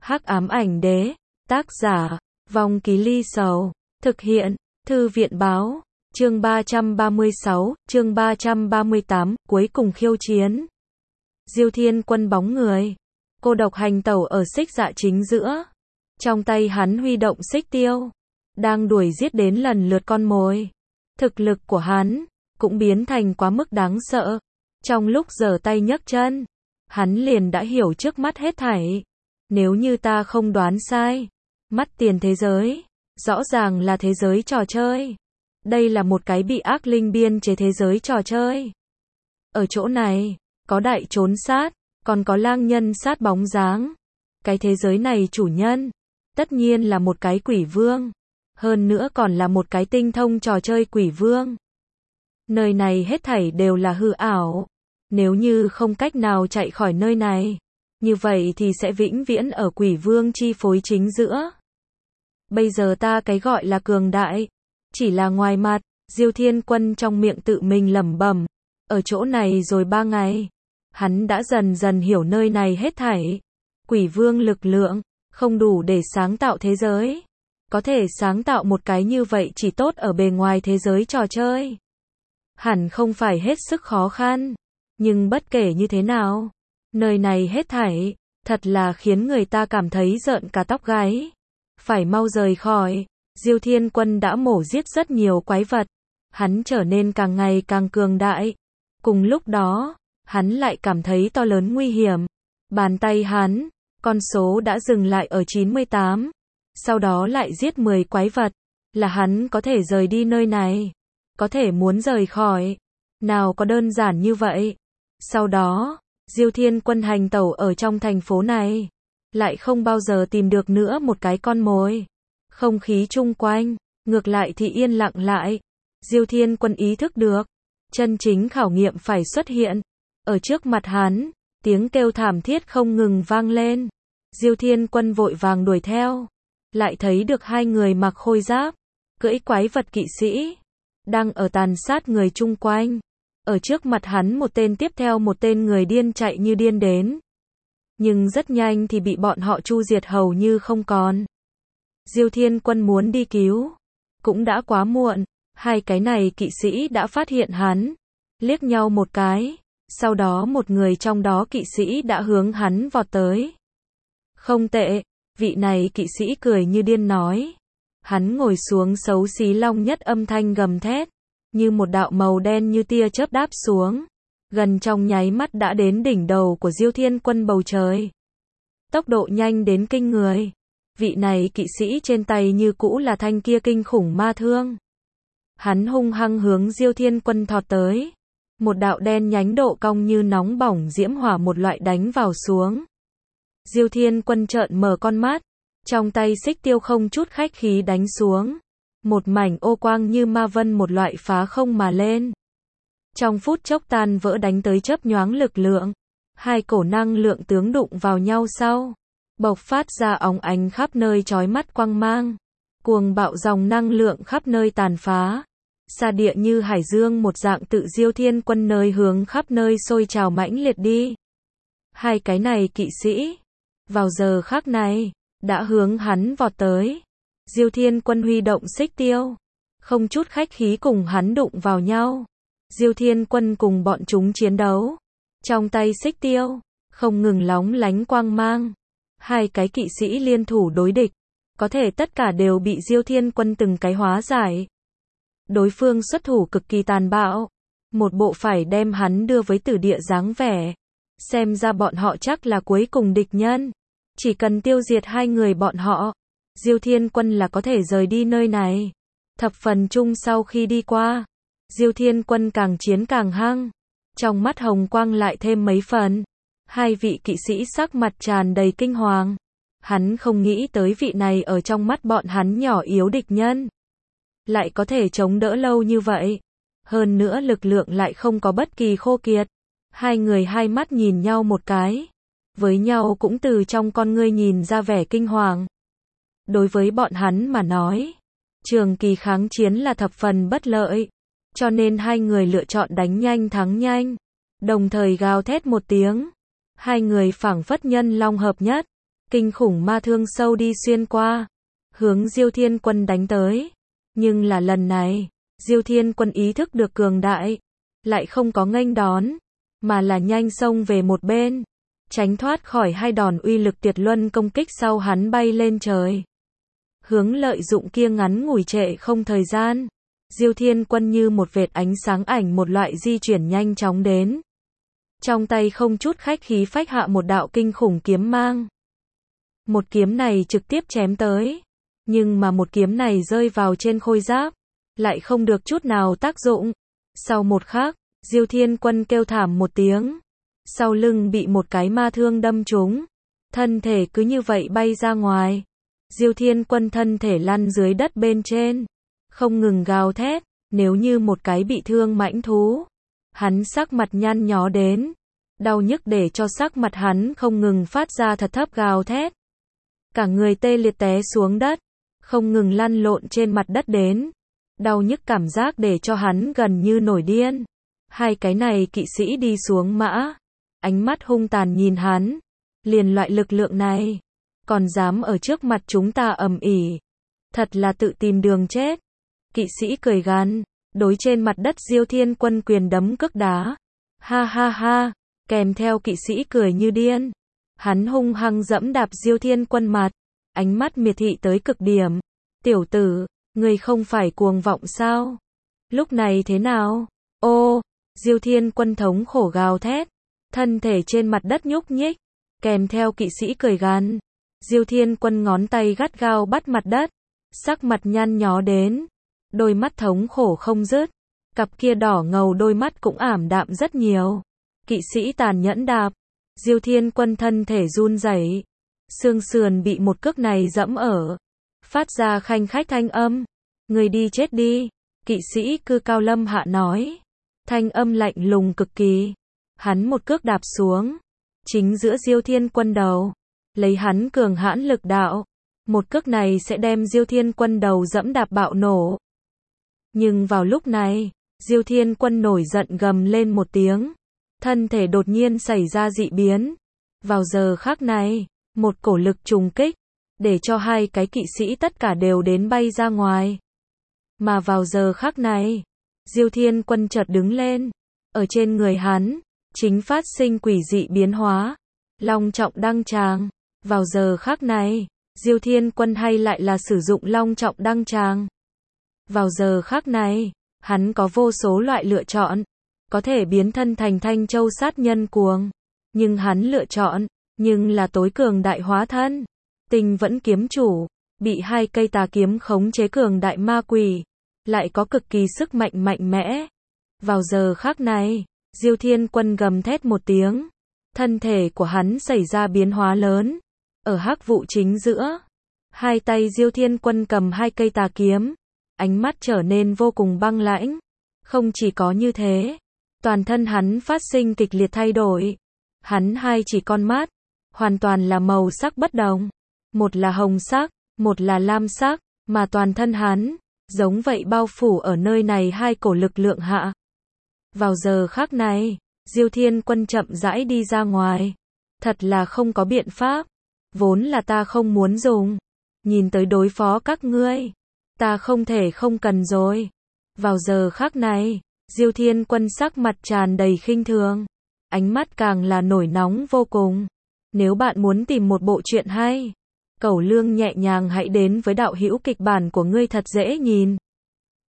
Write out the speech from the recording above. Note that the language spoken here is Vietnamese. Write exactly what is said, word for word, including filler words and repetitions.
Hắc ám ảnh đế, tác giả, Vong Ký Ly Sầu, thực hiện, Thư viện báo, chương ba trăm ba mươi sáu, chương ba trăm ba mươi tám, cuối cùng khiêu chiến. Diêu Thiên Quân bóng người, cô độc hành tẩu ở xích dạ chính giữa. Trong tay hắn huy động xích tiêu, đang đuổi giết đến lần lượt con mồi. Thực lực của hắn cũng biến thành quá mức đáng sợ. Trong lúc giở tay nhấc chân, hắn liền đã hiểu trước mắt hết thảy. Nếu như ta không đoán sai, mắt tiền thế giới, rõ ràng là thế giới trò chơi. Đây là một cái bị ác linh biên chế thế giới trò chơi. Ở chỗ này, có đại trốn sát, còn có lang nhân sát bóng dáng. Cái thế giới này chủ nhân, tất nhiên là một cái quỷ vương. Hơn nữa còn là một cái tinh thông trò chơi quỷ vương. Nơi này hết thảy đều là hư ảo. Nếu như không cách nào chạy khỏi nơi này, như vậy thì sẽ vĩnh viễn ở quỷ vương chi phối chính giữa. Bây giờ ta cái gọi là cường đại, chỉ là ngoài mặt. Diêu Thiên Quân trong miệng tự mình lẩm bẩm. Ở chỗ này rồi ba ngày, hắn đã dần dần hiểu nơi này hết thảy. Quỷ vương lực lượng không đủ để sáng tạo thế giới. Có thể sáng tạo một cái như vậy chỉ tốt ở bề ngoài thế giới trò chơi. Hẳn không phải hết sức khó khăn. Nhưng bất kể như thế nào, nơi này hết thảy, thật là khiến người ta cảm thấy rợn cả tóc gáy. Phải mau rời khỏi. Diêu Thiên Quân đã mổ giết rất nhiều quái vật. Hắn trở nên càng ngày càng cường đại. Cùng lúc đó, hắn lại cảm thấy to lớn nguy hiểm. Bàn tay hắn, con số đã dừng lại ở chín mươi tám. Sau đó lại giết mười quái vật. Là hắn có thể rời đi nơi này. Có thể muốn rời khỏi. Nào có đơn giản như vậy. Sau đó, Diêu Thiên Quân hành tẩu ở trong thành phố này. Lại không bao giờ tìm được nữa một cái con mồi. Không khí chung quanh, ngược lại thì yên lặng lại. Diêu Thiên Quân ý thức được. Chân chính khảo nghiệm phải xuất hiện. Ở trước mặt hắn, tiếng kêu thảm thiết không ngừng vang lên. Diêu Thiên Quân vội vàng đuổi theo. Lại thấy được hai người mặc khôi giáp, cưỡi quái vật kỵ sĩ, đang ở tàn sát người chung quanh. Ở trước mặt hắn một tên tiếp theo một tên người điên chạy như điên đến. Nhưng rất nhanh thì bị bọn họ chu diệt hầu như không còn. Diêu Thiên Quân muốn đi cứu, cũng đã quá muộn. Hai cái này kỵ sĩ đã phát hiện hắn, liếc nhau một cái. Sau đó một người trong đó kỵ sĩ đã hướng hắn vọt tới. Không tệ, vị này kỵ sĩ cười như điên nói. Hắn ngồi xuống xấu xí long nhất âm thanh gầm thét. Như một đạo màu đen như tia chớp đáp xuống. Gần trong nháy mắt đã đến đỉnh đầu của Diêu Thiên Quân bầu trời. Tốc độ nhanh đến kinh người. Vị này kỵ sĩ trên tay như cũ là thanh kia kinh khủng ma thương. Hắn hung hăng hướng Diêu Thiên Quân thọt tới. Một đạo đen nhánh độ cong như nóng bỏng diễm hỏa một loại đánh vào xuống. Diêu Thiên Quân trợn mở con mắt. Trong tay xích tiêu không chút khách khí đánh xuống. Một mảnh ô quang như ma vân một loại phá không mà lên. Trong phút chốc tan vỡ đánh tới chớp nhoáng lực lượng. Hai cổ năng lượng tướng đụng vào nhau sau. Bộc phát ra óng ánh khắp nơi chói mắt quang mang. Cuồng bạo dòng năng lượng khắp nơi tàn phá. Xa địa như hải dương một dạng tự Diêu Thiên Quân nơi hướng khắp nơi sôi trào mãnh liệt đi. Hai cái này kỵ sĩ, vào giờ khắc này, đã hướng hắn vọt tới. Diêu Thiên Quân huy động xích tiêu, không chút khách khí cùng hắn đụng vào nhau. Diêu Thiên Quân cùng bọn chúng chiến đấu. Trong tay xích tiêu, không ngừng lóng lánh quang mang. Hai cái kỵ sĩ liên thủ đối địch. Có thể tất cả đều bị Diêu Thiên Quân từng cái hóa giải. Đối phương xuất thủ cực kỳ tàn bạo. Một bộ phải đem hắn đưa với tử địa dáng vẻ. Xem ra bọn họ chắc là cuối cùng địch nhân. Chỉ cần tiêu diệt hai người bọn họ, Diêu Thiên Quân là có thể rời đi nơi này. Thập phần chung sau khi đi qua, Diêu Thiên Quân càng chiến càng hăng. Trong mắt hồng quang lại thêm mấy phần. Hai vị kỵ sĩ sắc mặt tràn đầy kinh hoàng. Hắn không nghĩ tới vị này ở trong mắt bọn hắn nhỏ yếu địch nhân. Lại có thể chống đỡ lâu như vậy. Hơn nữa lực lượng lại không có bất kỳ khô kiệt. Hai người hai mắt nhìn nhau một cái. Với nhau cũng từ trong con ngươi nhìn ra vẻ kinh hoàng. Đối với bọn hắn mà nói, trường kỳ kháng chiến là thập phần bất lợi. Cho nên hai người lựa chọn đánh nhanh thắng nhanh. Đồng thời gào thét một tiếng. Hai người phảng phất nhân long hợp nhất. Kinh khủng ma thương sâu đi xuyên qua, hướng Diêu Thiên Quân đánh tới. Nhưng là lần này, Diêu Thiên Quân ý thức được cường đại, lại không có nghênh đón, mà là nhanh xông về một bên, tránh thoát khỏi hai đòn uy lực tuyệt luân công kích sau hắn bay lên trời. Hướng lợi dụng kia ngắn ngủi trệ không thời gian, Diêu Thiên Quân như một vệt ánh sáng ảnh một loại di chuyển nhanh chóng đến. Trong tay không chút khách khí phách hạ một đạo kinh khủng kiếm mang. Một kiếm này trực tiếp chém tới, nhưng mà một kiếm này rơi vào trên khôi giáp, lại không được chút nào tác dụng. Sau một khắc, Diêu Thiên Quân kêu thảm một tiếng, sau lưng bị một cái ma thương đâm trúng, thân thể cứ như vậy bay ra ngoài. Diêu Thiên Quân thân thể lăn dưới đất bên trên, không ngừng gào thét, nếu như một cái bị thương mãnh thú. Hắn sắc mặt nhăn nhó đến, đau nhức để cho sắc mặt hắn không ngừng phát ra thật thấp gào thét. Cả người tê liệt té xuống đất, không ngừng lăn lộn trên mặt đất đến. Đau nhức cảm giác để cho hắn gần như nổi điên. Hai cái này kỵ sĩ đi xuống mã, ánh mắt hung tàn nhìn hắn. Liền loại lực lượng này, còn dám ở trước mặt chúng ta ầm ĩ, thật là tự tìm đường chết. Kỵ sĩ cười gằn, đối trên mặt đất Diêu Thiên Quân quyền đấm cước đá. Ha ha ha, kèm theo kỵ sĩ cười như điên. Hắn hung hăng dẫm đạp Diêu Thiên Quân mặt, ánh mắt miệt thị tới cực điểm. Tiểu tử, ngươi không phải cuồng vọng sao? Lúc này thế nào? Ô, Diêu Thiên Quân thống khổ gào thét, thân thể trên mặt đất nhúc nhích, kèm theo kỵ sĩ cười gằn. Diêu Thiên Quân ngón tay gắt gao bắt mặt đất, sắc mặt nhăn nhó đến, đôi mắt thống khổ không dứt, cặp kia đỏ ngầu đôi mắt cũng ảm đạm rất nhiều. Kỵ sĩ tàn nhẫn đạp, Diêu Thiên Quân thân thể run rẩy, xương sườn bị một cước này dẫm ở, phát ra khanh khách thanh âm. Người đi chết đi, kỵ sĩ cư cao lâm hạ nói, thanh âm lạnh lùng cực kỳ. Hắn một cước đạp xuống, chính giữa Diêu Thiên Quân đầu, lấy hắn cường hãn lực đạo, một cước này sẽ đem Diêu Thiên Quân đầu dẫm đạp bạo nổ. Nhưng vào lúc này, Diêu Thiên Quân nổi giận gầm lên một tiếng, thân thể đột nhiên xảy ra dị biến. Vào giờ khắc này, một cổ lực trùng kích, để cho hai cái kỵ sĩ tất cả đều đến bay ra ngoài. Mà vào giờ khắc này, Diêu Thiên Quân chợt đứng lên, ở trên người hắn, chính phát sinh quỷ dị biến hóa, long trọng đăng tràng. Vào giờ khắc này, Diêu Thiên Quân hay lại là sử dụng long trọng đăng tràng. Vào giờ khắc này, hắn có vô số loại lựa chọn, có thể biến thân thành Thanh Châu sát nhân cuồng, nhưng hắn lựa chọn, nhưng là tối cường đại hóa thân, Tinh Vẫn kiếm chủ, bị hai cây tà kiếm khống chế cường đại ma quỷ, lại có cực kỳ sức mạnh mạnh mẽ. Vào giờ khắc này, Diêu Thiên Quân gầm thét một tiếng, thân thể của hắn xảy ra biến hóa lớn, ở hắc vụ chính giữa, hai tay Diêu Thiên Quân cầm hai cây tà kiếm, ánh mắt trở nên vô cùng băng lãnh. Không chỉ có như thế, toàn thân hắn phát sinh kịch liệt thay đổi. Hắn hai chỉ con mắt, hoàn toàn là màu sắc bất đồng. Một là hồng sắc, một là lam sắc, mà toàn thân hắn, giống vậy bao phủ ở nơi này hai cổ lực lượng hạ. Vào giờ khắc này, Diêu Thiên Quân chậm rãi đi ra ngoài. Thật là không có biện pháp. Vốn là ta không muốn dùng. Nhìn tới đối phó các ngươi, ta không thể không cần rồi. Vào giờ khắc này, Diêu Thiên Quân sắc mặt tràn đầy khinh thường, ánh mắt càng là nổi nóng vô cùng. Nếu bạn muốn tìm một bộ truyện hay, cẩu lương nhẹ nhàng hãy đến với đạo hữu kịch bản của ngươi thật dễ nhìn.